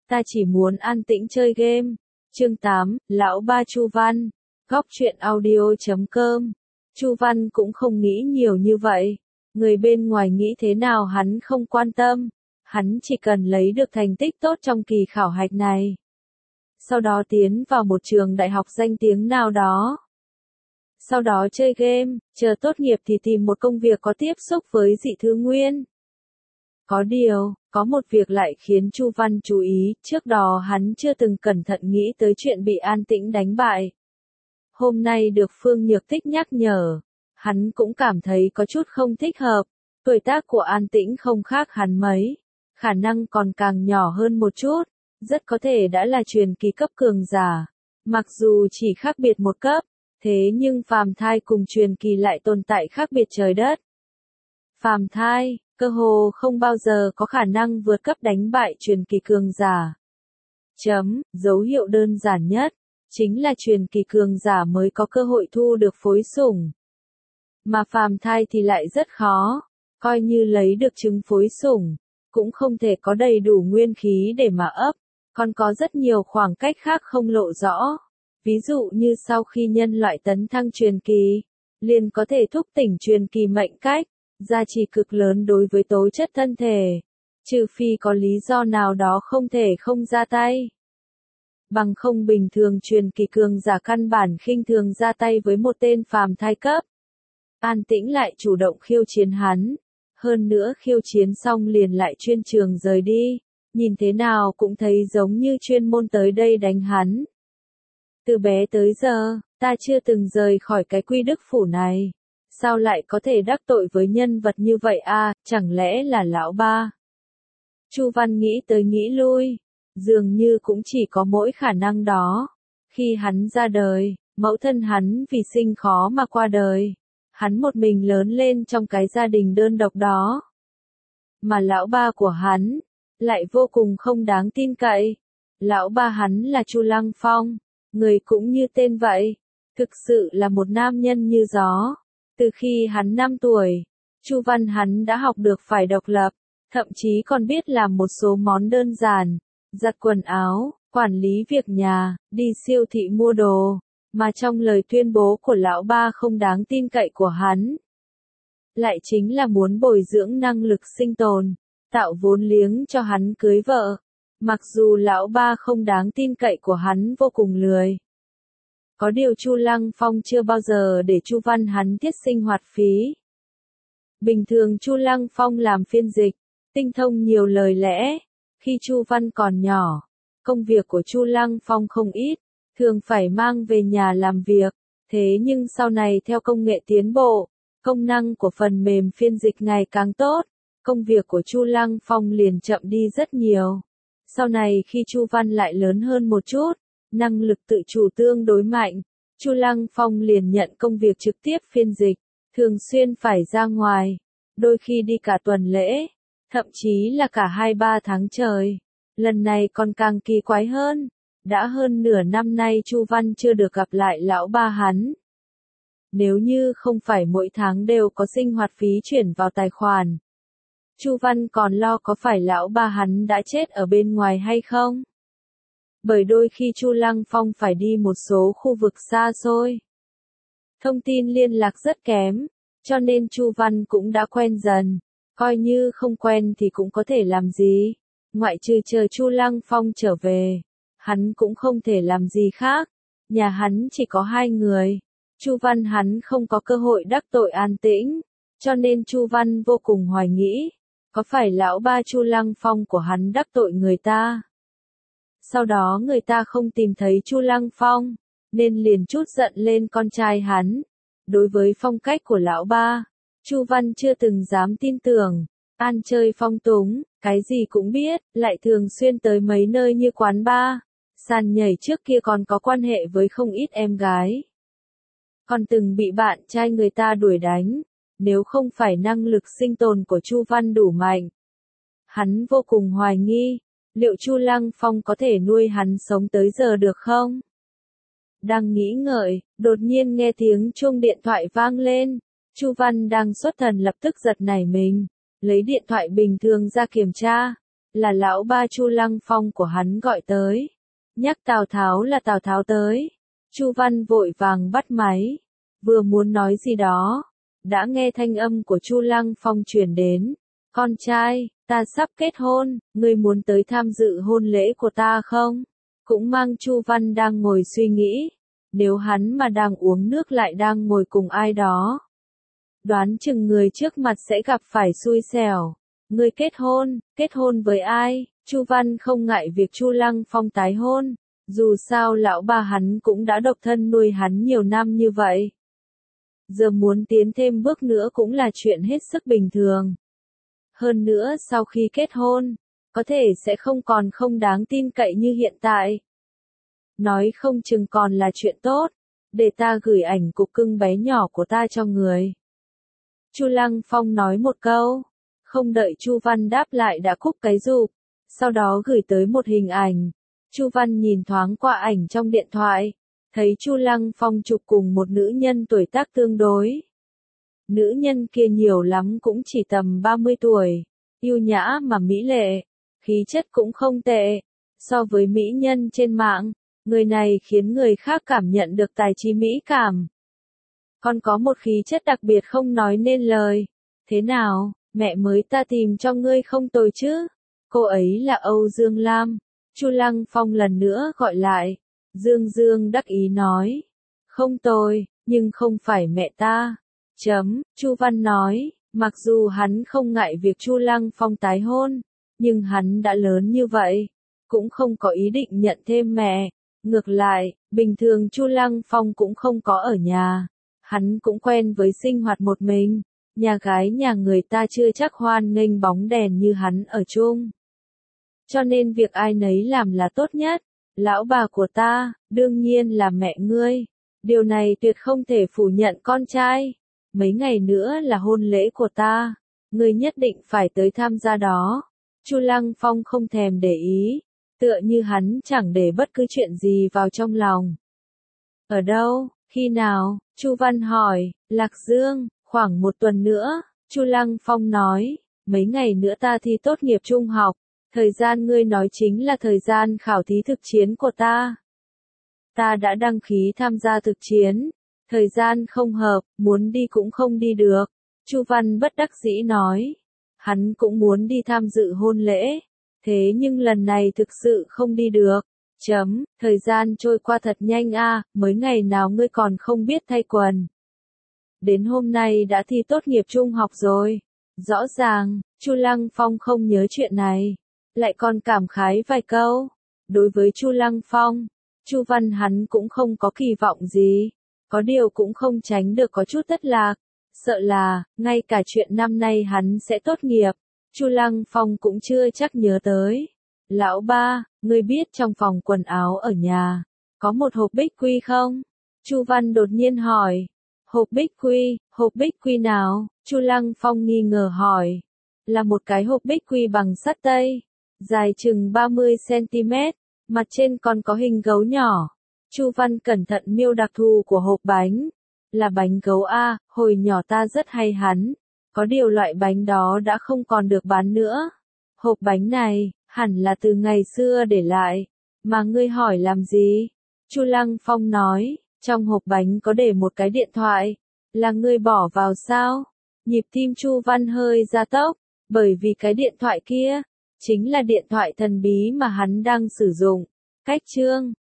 ta chỉ muốn an tĩnh chơi game. Chương 8, Lão Ba Chu Văn. Góc truyện audio.com. Chu Văn cũng không nghĩ nhiều như vậy. Người bên ngoài nghĩ thế nào hắn không quan tâm. Hắn chỉ cần lấy được thành tích tốt trong kỳ khảo hạch này. Sau đó tiến vào một trường đại học danh tiếng nào đó. Sau đó chơi game, chờ tốt nghiệp thì tìm một công việc có tiếp xúc với dị thứ nguyên. Có điều, có một việc lại khiến Chu Văn chú ý, trước đó hắn chưa từng cẩn thận nghĩ tới chuyện bị An Tĩnh đánh bại. Hôm nay được Phương Nhược Tích nhắc nhở, hắn cũng cảm thấy có chút không thích hợp, tuổi tác của An Tĩnh không khác hắn mấy, khả năng còn càng nhỏ hơn một chút, rất có thể đã là truyền kỳ cấp cường giả, mặc dù chỉ khác biệt một cấp, thế nhưng phàm thai cùng truyền kỳ lại tồn tại khác biệt trời đất. Phàm thai, cơ hồ không bao giờ có khả năng vượt cấp đánh bại truyền kỳ cường giả. Dấu hiệu đơn giản nhất, chính là truyền kỳ cường giả mới có cơ hội thu được phối sủng. Mà phàm thai thì lại rất khó, coi như lấy được trứng phối sủng, cũng không thể có đầy đủ nguyên khí để mà ấp, còn có rất nhiều khoảng cách khác không lộ rõ. Ví dụ như sau khi nhân loại tấn thăng truyền kỳ, liền có thể thúc tỉnh truyền kỳ mệnh cách, gia trì cực lớn đối với tố chất thân thể, trừ phi có lý do nào đó không thể không ra tay. Bằng không bình thường truyền kỳ cường giả căn bản khinh thường ra tay với một tên phàm thai cấp. An Tĩnh lại chủ động khiêu chiến hắn, hơn nữa khiêu chiến xong liền lại chuyên trường rời đi, nhìn thế nào cũng thấy giống như chuyên môn tới đây đánh hắn. Từ bé tới giờ, ta chưa từng rời khỏi cái Quy Đức Phủ này. Sao lại có thể đắc tội với nhân vật như vậy à, chẳng lẽ là lão ba? Chu Văn nghĩ tới nghĩ lui, dường như cũng chỉ có mỗi khả năng đó. Khi hắn ra đời, mẫu thân hắn vì sinh khó mà qua đời. Hắn một mình lớn lên trong cái gia đình đơn độc đó. Mà lão ba của hắn, lại vô cùng không đáng tin cậy. Lão ba hắn là Chu Lăng Phong, người cũng như tên vậy, thực sự là một nam nhân như gió. Từ khi hắn 5 tuổi, Chu Văn hắn đã học được phải độc lập, thậm chí còn biết làm một số món đơn giản, giặt quần áo, quản lý việc nhà, đi siêu thị mua đồ, mà trong lời tuyên bố của lão ba không đáng tin cậy của hắn, lại chính là muốn bồi dưỡng năng lực sinh tồn, tạo vốn liếng cho hắn cưới vợ, mặc dù lão ba không đáng tin cậy của hắn vô cùng lười. Có điều Chu Lăng Phong chưa bao giờ để Chu Văn hắn tiết sinh hoạt phí. Bình thường Chu Lăng Phong làm phiên dịch, tinh thông nhiều lời lẽ. Khi Chu Văn còn nhỏ, công việc của Chu Lăng Phong không ít, thường phải mang về nhà làm việc. Thế nhưng sau này theo công nghệ tiến bộ, công năng của phần mềm phiên dịch ngày càng tốt, công việc của Chu Lăng Phong liền chậm đi rất nhiều. Sau này khi Chu Văn lại lớn hơn một chút, năng lực tự chủ tương đối mạnh, Chu Lăng Phong liền nhận công việc trực tiếp phiên dịch, thường xuyên phải ra ngoài, đôi khi đi cả tuần lễ, thậm chí là cả 2-3 tháng trời. Lần này còn càng kỳ quái hơn, đã hơn nửa năm nay Chu Văn chưa được gặp lại lão ba hắn. Nếu như không phải mỗi tháng đều có sinh hoạt phí chuyển vào tài khoản, Chu Văn còn lo có phải lão ba hắn đã chết ở bên ngoài hay không? Bởi đôi khi Chu Lăng Phong phải đi một số khu vực xa xôi, thông tin liên lạc rất kém, cho nên Chu Văn cũng đã quen dần, coi như không quen thì cũng có thể làm gì, ngoại trừ chờ Chu Lăng Phong trở về, hắn cũng không thể làm gì khác, nhà hắn chỉ có 2 người, Chu Văn hắn không có cơ hội đắc tội An Tĩnh, cho nên Chu Văn vô cùng hoài nghĩ, có phải lão ba Chu Lăng Phong của hắn đắc tội người ta? Sau đó người ta không tìm thấy Chu Lăng Phong, nên liền trút giận lên con trai hắn. Đối với phong cách của lão ba, Chu Văn chưa từng dám tin tưởng, ăn chơi phong túng, cái gì cũng biết, lại thường xuyên tới mấy nơi như quán bar, sàn nhảy, trước kia còn có quan hệ với không ít em gái. Còn từng bị bạn trai người ta đuổi đánh, nếu không phải năng lực sinh tồn của Chu Văn đủ mạnh. Hắn vô cùng hoài nghi, liệu Chu Lăng Phong có thể nuôi hắn sống tới giờ được không? Đang nghĩ ngợi, đột nhiên nghe tiếng chuông điện thoại vang lên. Chu Văn đang xuất thần lập tức giật nảy mình, lấy điện thoại bình thường ra kiểm tra. là lão ba Chu Lăng Phong của hắn gọi tới. Nhắc Tào Tháo là Tào Tháo tới. Chu Văn vội vàng bắt máy, vừa muốn nói gì đó, đã nghe thanh âm của Chu Lăng Phong truyền đến. Con trai, ta sắp kết hôn, ngươi muốn tới tham dự hôn lễ của ta không? Cũng mang Chu Văn đang ngồi suy nghĩ, nếu hắn mà đang uống nước lại đang ngồi cùng ai đó, đoán chừng người trước mặt sẽ gặp phải xui xẻo. Ngươi kết hôn với ai? Chu Văn không ngại việc Chu Lăng Phong tái hôn, dù sao lão ba hắn cũng đã độc thân nuôi hắn nhiều năm như vậy. Giờ muốn tiến thêm bước nữa cũng là chuyện hết sức bình thường. Hơn nữa sau khi kết hôn, có thể sẽ không còn không đáng tin cậy như hiện tại. Nói không chừng còn là chuyện tốt, để ta gửi ảnh cục cưng bé nhỏ của ta cho người. Chu Lăng Phong nói một câu, không đợi Chu Văn đáp lại đã cúp cái rụp, sau đó gửi tới một hình ảnh. Chu Văn nhìn thoáng qua ảnh trong điện thoại, thấy Chu Lăng Phong chụp cùng một nữ nhân tuổi tác tương đối. Nữ nhân kia nhiều lắm cũng chỉ tầm 30 tuổi, yêu nhã mà mỹ lệ, khí chất cũng không tệ. So với mỹ nhân trên mạng, người này khiến người khác cảm nhận được tài trí mỹ cảm. Còn có một khí chất đặc biệt không nói nên lời. Thế nào, mẹ mới ta tìm cho ngươi không tồi chứ? Cô ấy là Âu Dương Lam. Chu Lăng Phong lần nữa gọi lại. Dương Dương đắc ý nói. Không tồi, nhưng không phải mẹ ta. Chu Văn nói, mặc dù hắn không ngại việc Chu Lăng Phong tái hôn, nhưng hắn đã lớn như vậy, cũng không có ý định nhận thêm mẹ. Ngược lại, bình thường Chu Lăng Phong cũng không có ở nhà. Hắn cũng quen với sinh hoạt một mình, nhà gái nhà người ta chưa chắc hoan nghênh bóng đèn như hắn ở chung. Cho nên việc ai nấy làm là tốt nhất. Lão bà của ta, đương nhiên là mẹ ngươi. Điều này tuyệt không thể phủ nhận con trai. Mấy ngày nữa là hôn lễ của ta, ngươi nhất định phải tới tham gia đó. Chu Lăng Phong không thèm để ý, tựa như hắn chẳng để bất cứ chuyện gì vào trong lòng. Ở đâu, khi nào? Chu Văn hỏi. Lạc Dương, khoảng một tuần nữa. Chu Lăng Phong nói, mấy ngày nữa ta thi tốt nghiệp trung học, thời gian ngươi nói chính là thời gian khảo thí thực chiến của ta. Ta đã đăng ký tham gia thực chiến, thời gian không hợp, muốn đi cũng không đi được. Chu Văn bất đắc dĩ nói, hắn cũng muốn đi tham dự hôn lễ, thế nhưng lần này thực sự không đi được. Thời gian trôi qua thật nhanh a, mới ngày nào ngươi còn không biết thay quần. Đến hôm nay đã thi tốt nghiệp trung học rồi. Rõ ràng, Chu Lăng Phong không nhớ chuyện này, lại còn cảm khái vài câu. Đối với Chu Lăng Phong, Chu Văn hắn cũng không có kỳ vọng gì, có điều cũng không tránh được có chút thất lạc, sợ là, ngay cả chuyện năm nay hắn sẽ tốt nghiệp, Chu Lăng Phong cũng chưa chắc nhớ tới. Lão ba, ngươi biết trong phòng quần áo ở nhà, có một hộp bích quy không? Chu Văn đột nhiên hỏi. Hộp bích quy nào? Chu Lăng Phong nghi ngờ hỏi. Là một cái hộp bích quy bằng sắt tây, dài chừng 30 cm, mặt trên còn có hình gấu nhỏ. Chu Văn cẩn thận miêu đặc thù của hộp bánh. Là bánh gấu a, hồi nhỏ ta rất hay hắn. Có điều loại bánh đó đã không còn được bán nữa. Hộp bánh này, hẳn là từ ngày xưa để lại. Mà ngươi hỏi làm gì? Chu Lăng Phong nói, trong hộp bánh có để một cái điện thoại. Là ngươi bỏ vào sao? Nhịp tim Chu Văn hơi gia tốc, bởi vì cái điện thoại kia, chính là điện thoại thần bí mà hắn đang sử dụng. Cách chương